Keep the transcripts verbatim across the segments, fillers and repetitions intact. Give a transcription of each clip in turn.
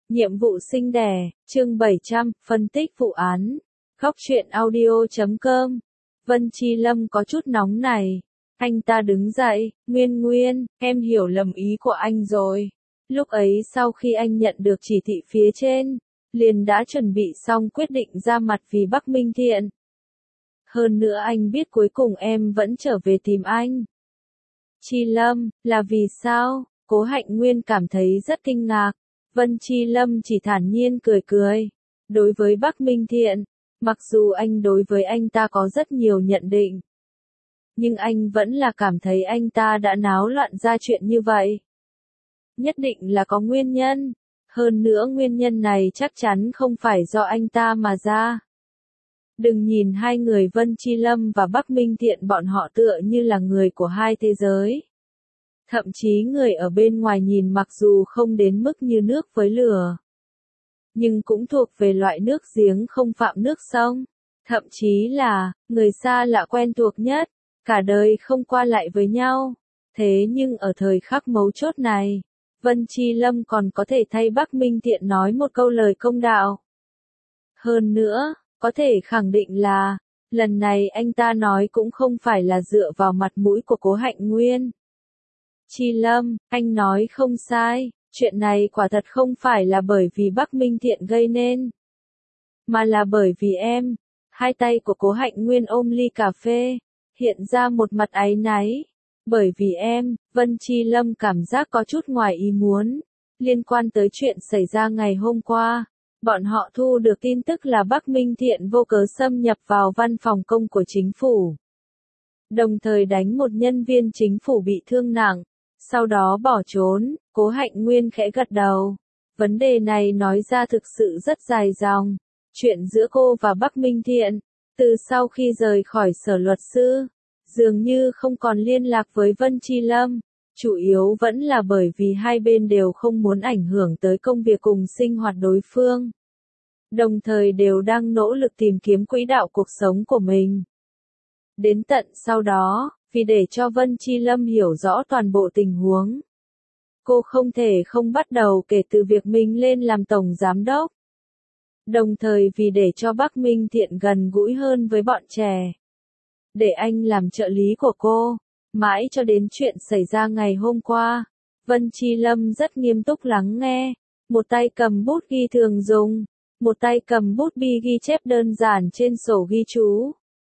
Nhiệm vụ sinh đẻ, chương bảy trăm, phân tích vụ án. Góc truyện audio chấm com. Vân Chi Lâm có chút nóng này. Anh ta đứng dậy, Nguyên Nguyên, em hiểu lầm ý của anh rồi. Lúc ấy sau khi anh nhận được chỉ thị phía trên, liền đã chuẩn bị xong quyết định ra mặt vì Bắc Minh Thiện. Hơn nữa anh biết cuối cùng em vẫn trở về tìm anh. Chi Lâm, là vì sao? Cố Hạnh Nguyên cảm thấy rất kinh ngạc. Vân Chi Lâm chỉ thản nhiên cười cười. Đối với Bắc Minh Thiện, mặc dù anh đối với anh ta có rất nhiều nhận định, nhưng anh vẫn là cảm thấy anh ta đã náo loạn ra chuyện như vậy. Nhất định là có nguyên nhân. Hơn nữa nguyên nhân này chắc chắn không phải do anh ta mà ra. Đừng nhìn hai người Vân Chi Lâm và Bắc Minh Thiện bọn họ tựa như là người của hai thế giới. Thậm chí người ở bên ngoài nhìn mặc dù không đến mức như nước với lửa, nhưng cũng thuộc về loại nước giếng không phạm nước sông. Thậm chí là, người xa lạ quen thuộc nhất, cả đời không qua lại với nhau. Thế nhưng ở thời khắc mấu chốt này, Vân Chi Lâm còn có thể thay Bắc Minh Thiện nói một câu lời công đạo. Hơn nữa, có thể khẳng định là, lần này anh ta nói cũng không phải là dựa vào mặt mũi của Cố Hạnh Nguyên. Chi Lâm, anh nói không sai, chuyện này quả thật không phải là bởi vì Bắc Minh Thiện gây nên, mà là bởi vì em. Hai tay của Cố Hạnh Nguyên ôm ly cà phê, hiện ra một mặt áy náy. Bởi vì em, Vân Chi Lâm cảm giác có chút ngoài ý muốn, liên quan tới chuyện xảy ra ngày hôm qua. Bọn họ thu được tin tức là Bắc Minh Thiện vô cớ xâm nhập vào văn phòng công của chính phủ, đồng thời đánh một nhân viên chính phủ bị thương nặng, sau đó bỏ trốn. Cố Hạnh Nguyên khẽ gật đầu. Vấn đề này nói ra thực sự rất dài dòng. Chuyện giữa cô và Bắc Minh Thiện, từ sau khi rời khỏi sở luật sư, dường như không còn liên lạc với Vân Chi Lâm. Chủ yếu vẫn là bởi vì hai bên đều không muốn ảnh hưởng tới công việc cùng sinh hoạt đối phương. Đồng thời đều đang nỗ lực tìm kiếm quỹ đạo cuộc sống của mình. Đến tận sau đó, vì để cho Vân Chi Lâm hiểu rõ toàn bộ tình huống, cô không thể không bắt đầu kể từ việc mình lên làm tổng giám đốc. Đồng thời vì để cho Bắc Minh Thiện gần gũi hơn với bọn trẻ, để anh làm trợ lý của cô, mãi cho đến chuyện xảy ra ngày hôm qua. Vân Chi Lâm rất nghiêm túc lắng nghe, một tay cầm bút ghi thường dùng, một tay cầm bút bi ghi chép đơn giản trên sổ ghi chú.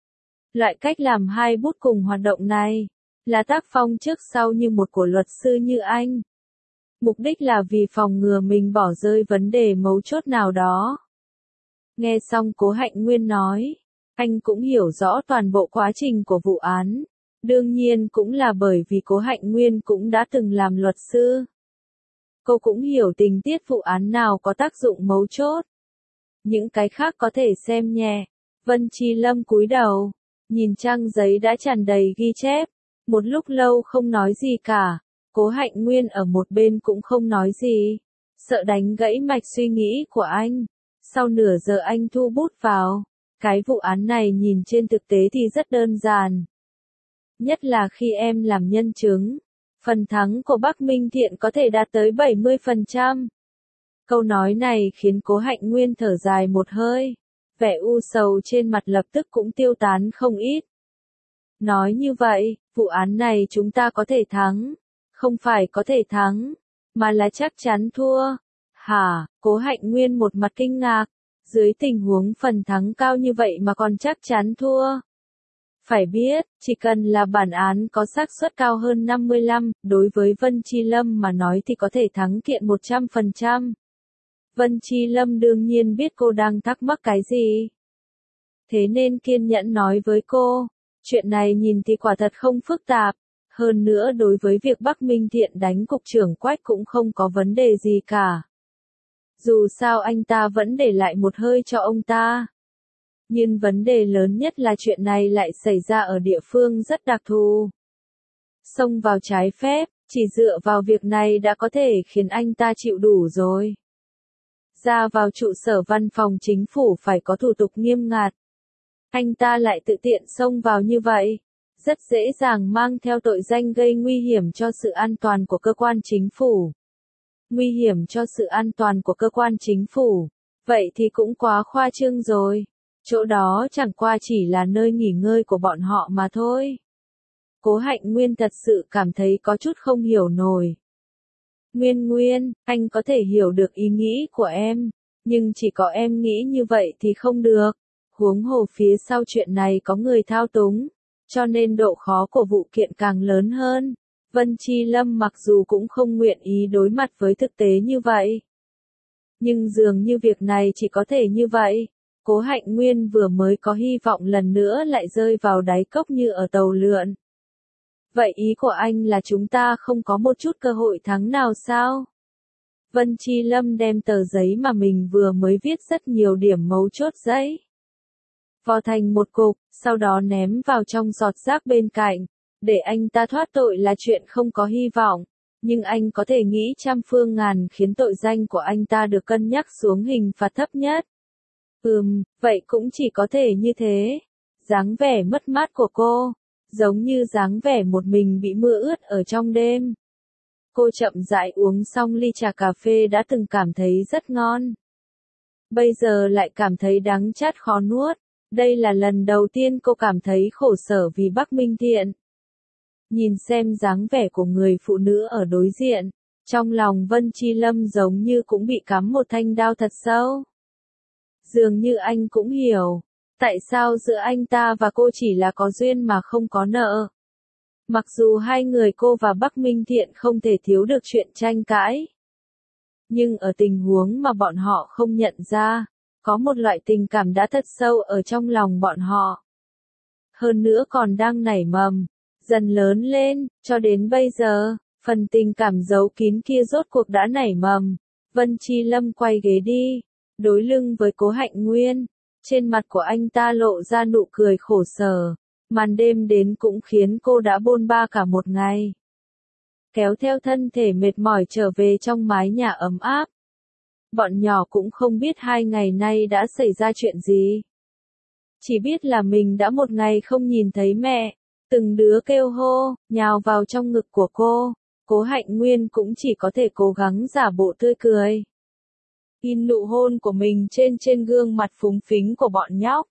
Loại cách làm hai bút cùng hoạt động này, là tác phong trước sau như một của luật sư như anh. Mục đích là vì phòng ngừa mình bỏ rơi vấn đề mấu chốt nào đó. Nghe xong Cố Hạnh Nguyên nói, anh cũng hiểu rõ toàn bộ quá trình của vụ án. Đương nhiên cũng là bởi vì Cố Hạnh Nguyên cũng đã từng làm luật sư. Cô cũng hiểu tình tiết vụ án nào có tác dụng mấu chốt. Những cái khác có thể xem nhẹ. Vân Chi Lâm cúi đầu, nhìn trang giấy đã tràn đầy ghi chép. Một lúc lâu không nói gì cả. Cố Hạnh Nguyên ở một bên cũng không nói gì, sợ đánh gãy mạch suy nghĩ của anh. Sau nửa giờ anh thu bút vào. Cái vụ án này nhìn trên thực tế thì rất đơn giản. Nhất là khi em làm nhân chứng, phần thắng của Bắc Minh Thiện có thể đạt tới bảy mươi phần trăm. Câu nói này khiến Cố Hạnh Nguyên thở dài một hơi. Vẻ u sầu trên mặt lập tức cũng tiêu tán không ít. Nói như vậy, vụ án này chúng ta có thể thắng. Không phải có thể thắng, mà là chắc chắn thua. Hả? Cố Hạnh Nguyên một mặt kinh ngạc. Dưới tình huống phần thắng cao như vậy mà còn chắc chắn thua. Phải biết, chỉ cần là bản án có xác suất cao hơn năm mươi lăm, đối với Vân Chi Lâm mà nói thì có thể thắng kiện một trăm phần trăm. Vân Chi Lâm đương nhiên biết cô đang thắc mắc cái gì. Thế nên kiên nhẫn nói với cô, chuyện này nhìn thì quả thật không phức tạp. Hơn nữa đối với việc Bắc Minh Thiện đánh cục trưởng Quách cũng không có vấn đề gì cả. Dù sao anh ta vẫn để lại một hơi cho ông ta. Nhưng vấn đề lớn nhất là chuyện này lại xảy ra ở địa phương rất đặc thù. Xông vào trái phép, chỉ dựa vào việc này đã có thể khiến anh ta chịu đủ rồi. Ra vào trụ sở văn phòng chính phủ phải có thủ tục nghiêm ngặt. Anh ta lại tự tiện xông vào như vậy, rất dễ dàng mang theo tội danh gây nguy hiểm cho sự an toàn của cơ quan chính phủ. nguy hiểm cho sự an toàn của cơ quan chính phủ. Vậy thì cũng quá khoa trương rồi. Chỗ đó chẳng qua chỉ là nơi nghỉ ngơi của bọn họ mà thôi. Cố Hạnh Nguyên thật sự cảm thấy có chút không hiểu nổi. Nguyên Nguyên, anh có thể hiểu được ý nghĩ của em, nhưng chỉ có em nghĩ như vậy thì không được. Huống hồ phía sau chuyện này có người thao túng, cho nên độ khó của vụ kiện càng lớn hơn. Vân Chi Lâm mặc dù cũng không nguyện ý đối mặt với thực tế như vậy. Nhưng dường như việc này chỉ có thể như vậy. Cố Hạnh Nguyên vừa mới có hy vọng lần nữa lại rơi vào đáy cốc như ở tàu lượn. Vậy ý của anh là chúng ta không có một chút cơ hội thắng nào sao? Vân Chi Lâm đem tờ giấy mà mình vừa mới viết rất nhiều điểm mấu chốt giấy vò thành một cục, sau đó ném vào trong giọt rác bên cạnh. Để anh ta thoát tội là chuyện không có hy vọng, nhưng anh có thể nghĩ trăm phương ngàn khiến tội danh của anh ta được cân nhắc xuống hình phạt thấp nhất. Ừm, vậy cũng chỉ có thể như thế. Dáng vẻ mất mát của cô, giống như dáng vẻ một mình bị mưa ướt ở trong đêm. Cô chậm rãi uống xong ly trà cà phê đã từng cảm thấy rất ngon. Bây giờ lại cảm thấy đắng chát khó nuốt. Đây là lần đầu tiên cô cảm thấy khổ sở vì Bắc Minh Thiện. Nhìn xem dáng vẻ của người phụ nữ ở đối diện, trong lòng Vân Chi Lâm giống như cũng bị cắm một thanh đao thật sâu. Dường như anh cũng hiểu, tại sao giữa anh ta và cô chỉ là có duyên mà không có nợ. Mặc dù hai người cô và Bắc Minh Thiện không thể thiếu được chuyện tranh cãi. Nhưng ở tình huống mà bọn họ không nhận ra, có một loại tình cảm đã thật sâu ở trong lòng bọn họ. Hơn nữa còn đang nảy mầm, dần lớn lên, cho đến bây giờ, phần tình cảm giấu kín kia rốt cuộc đã nảy mầm. Vân Chi Lâm quay ghế đi, đối lưng với Cố Hạnh Nguyên, trên mặt của anh ta lộ ra nụ cười khổ sở, màn đêm đến cũng khiến cô đã bôn ba cả một ngày. Kéo theo thân thể mệt mỏi trở về trong mái nhà ấm áp. Bọn nhỏ cũng không biết hai ngày nay đã xảy ra chuyện gì. Chỉ biết là mình đã một ngày không nhìn thấy mẹ, từng đứa kêu hô, nhào vào trong ngực của cô. Cố Hạnh Nguyên cũng chỉ có thể cố gắng giả bộ tươi cười. In nụ hôn của mình trên trên gương mặt phúng phính của bọn nhóc.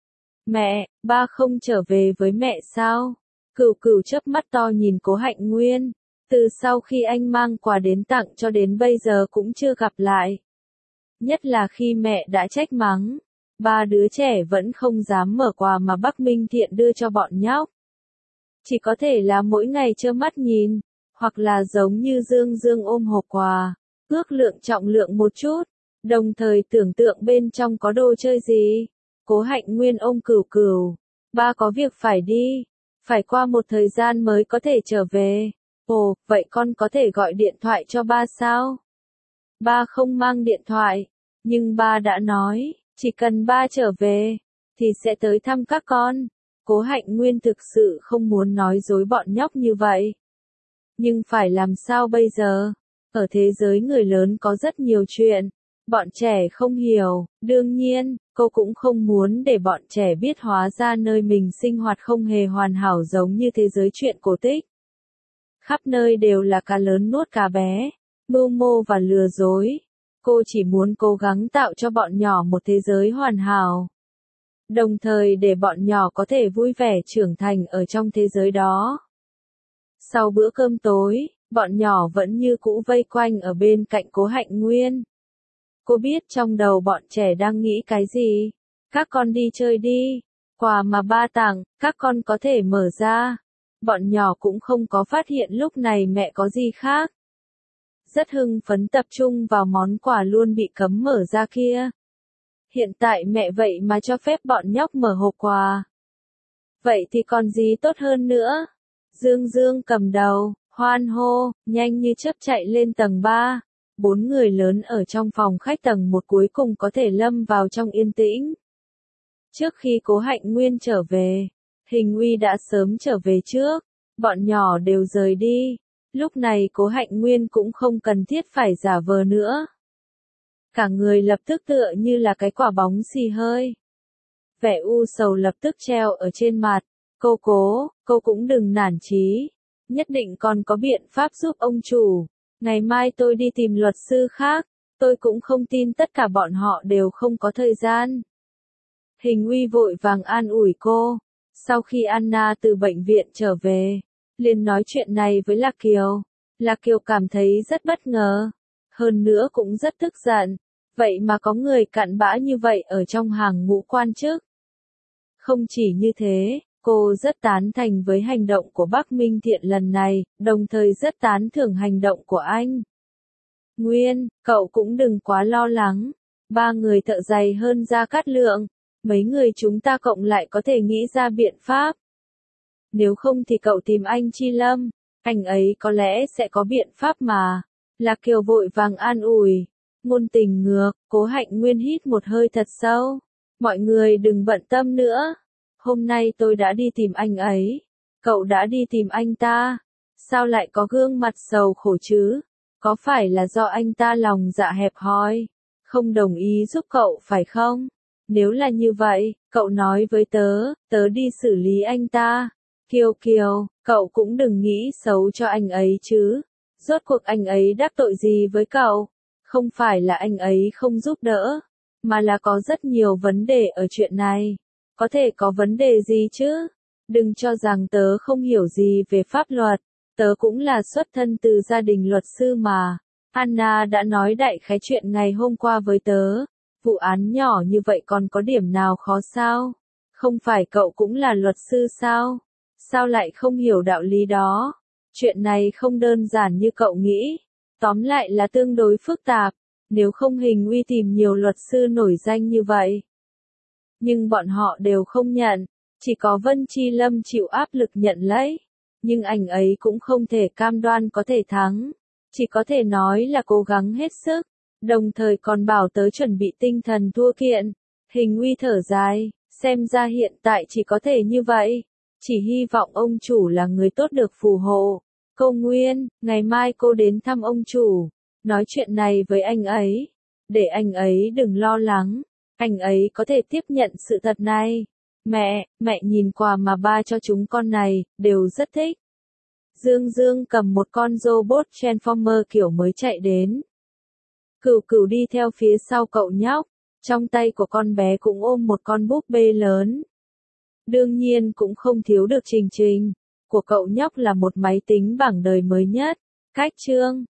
Mẹ, ba không trở về với mẹ sao? Cửu Cửu chớp mắt to nhìn Cố Hạnh Nguyên. Từ sau khi anh mang quà đến tặng cho đến bây giờ cũng chưa gặp lại. Nhất là khi mẹ đã trách mắng, ba đứa trẻ vẫn không dám mở quà mà Bắc Minh Thiện đưa cho bọn nhóc. Chỉ có thể là mỗi ngày trơ mắt nhìn, hoặc là giống như Dương Dương ôm hộp quà, ước lượng trọng lượng một chút, đồng thời tưởng tượng bên trong có đồ chơi gì. Cố Hạnh Nguyên ôm Cửu Cửu, ba có việc phải đi, phải qua một thời gian mới có thể trở về. Ồ, vậy con có thể gọi điện thoại cho ba sao? Ba không mang điện thoại, nhưng ba đã nói, chỉ cần ba trở về, thì sẽ tới thăm các con. Cố Hạnh Nguyên thực sự không muốn nói dối bọn nhóc như vậy. Nhưng phải làm sao bây giờ? Ở thế giới người lớn có rất nhiều chuyện, bọn trẻ không hiểu, đương nhiên, cô cũng không muốn để bọn trẻ biết hóa ra nơi mình sinh hoạt không hề hoàn hảo giống như thế giới chuyện cổ tích. Khắp nơi đều là cá lớn nuốt cá bé, mưu mô và lừa dối. Cô chỉ muốn cố gắng tạo cho bọn nhỏ một thế giới hoàn hảo. Đồng thời để bọn nhỏ có thể vui vẻ trưởng thành ở trong thế giới đó. Sau bữa cơm tối, bọn nhỏ vẫn như cũ vây quanh ở bên cạnh Cố Hạnh Nguyên. Cô biết trong đầu bọn trẻ đang nghĩ cái gì. Các con đi chơi đi. Quà mà ba tặng, các con có thể mở ra. Bọn nhỏ cũng không có phát hiện lúc này mẹ có gì khác. Rất hưng phấn tập trung vào món quà luôn bị cấm mở ra kia. Hiện tại mẹ vậy mà cho phép bọn nhóc mở hộp quà. Vậy thì còn gì tốt hơn nữa? Dương Dương cầm đầu, hoan hô, nhanh như chớp chạy lên tầng ba. Bốn người lớn ở trong phòng khách tầng một cuối cùng có thể lâm vào trong yên tĩnh. Trước khi Cố Hạnh Nguyên trở về, Hình Uy đã sớm trở về trước, bọn nhỏ đều rời đi. Lúc này Cố Hạnh Nguyên cũng không cần thiết phải giả vờ nữa. Cả người lập tức tựa như là cái quả bóng xì hơi. Vẻ u sầu lập tức treo ở trên mặt. Cô Cố, cô cũng đừng nản chí. Nhất định còn có biện pháp giúp ông chủ. ngày mai tôi đi tìm luật sư khác, tôi cũng không tin tất cả bọn họ đều không có thời gian. Hình Uy vội vàng an ủi cô, sau khi Anna từ bệnh viện trở về, liền nói chuyện này với Lạc Kiều. Lạc Kiều cảm thấy rất bất ngờ, hơn nữa cũng rất tức giận, vậy mà có người cặn bã như vậy ở trong hàng ngũ quan chức. Không chỉ như thế, cô rất tán thành với hành động của Bắc Minh Thiện lần này, đồng thời rất tán thưởng hành động của anh. Nguyên, cậu cũng đừng quá lo lắng, ba người thợ dày hơn Gia Cát Lượng, mấy người chúng ta cộng lại có thể nghĩ ra biện pháp. Nếu không thì cậu tìm anh Chi Lâm, anh ấy có lẽ sẽ có biện pháp mà. Lạc Kiều vội vàng an ủi, ngôn tình ngược, Cố Hạnh Nguyên hít một hơi thật sâu. Mọi người đừng bận tâm nữa, hôm nay tôi đã đi tìm anh ấy, cậu đã đi tìm anh ta, sao lại có gương mặt sầu khổ chứ? Có phải là do anh ta lòng dạ hẹp hòi, không đồng ý giúp cậu phải không? Nếu là như vậy, cậu nói với tớ, tớ đi xử lý anh ta. Kiều Kiều, cậu cũng đừng nghĩ xấu cho anh ấy chứ. Rốt cuộc anh ấy đắc tội gì với cậu? Không phải là anh ấy không giúp đỡ, mà là có rất nhiều vấn đề ở chuyện này. Có thể có vấn đề gì chứ? Đừng cho rằng tớ không hiểu gì về pháp luật. Tớ cũng là xuất thân từ gia đình luật sư mà. Anna đã nói đại khái chuyện ngày hôm qua với tớ. Vụ án nhỏ như vậy còn có điểm nào khó sao? Không phải cậu cũng là luật sư sao? Sao lại không hiểu đạo lý đó? Chuyện này không đơn giản như cậu nghĩ. Tóm lại là tương đối phức tạp. Nếu không Hình Uy tìm nhiều luật sư nổi danh như vậy. Nhưng bọn họ đều không nhận. Chỉ có Vân Chi Lâm chịu áp lực nhận lấy. Nhưng anh ấy cũng không thể cam đoan có thể thắng. Chỉ có thể nói là cố gắng hết sức. Đồng thời còn bảo tớ chuẩn bị tinh thần thua kiện. Hình Uy thở dài, xem ra hiện tại chỉ có thể như vậy. Chỉ hy vọng ông chủ là người tốt được phù hộ. Cô Nguyên, ngày mai cô đến thăm ông chủ. Nói chuyện này với anh ấy. Để anh ấy đừng lo lắng. Anh ấy có thể tiếp nhận sự thật này. Mẹ, mẹ nhìn quà mà ba cho chúng con này, đều rất thích. Dương Dương cầm một con robot Transformer kiểu mới chạy đến. Cửu Cửu đi theo phía sau cậu nhóc, trong tay của con bé cũng ôm một con búp bê lớn. Đương nhiên cũng không thiếu được Trình Trình, của cậu nhóc là một máy tính bảng đời mới nhất. Cách chương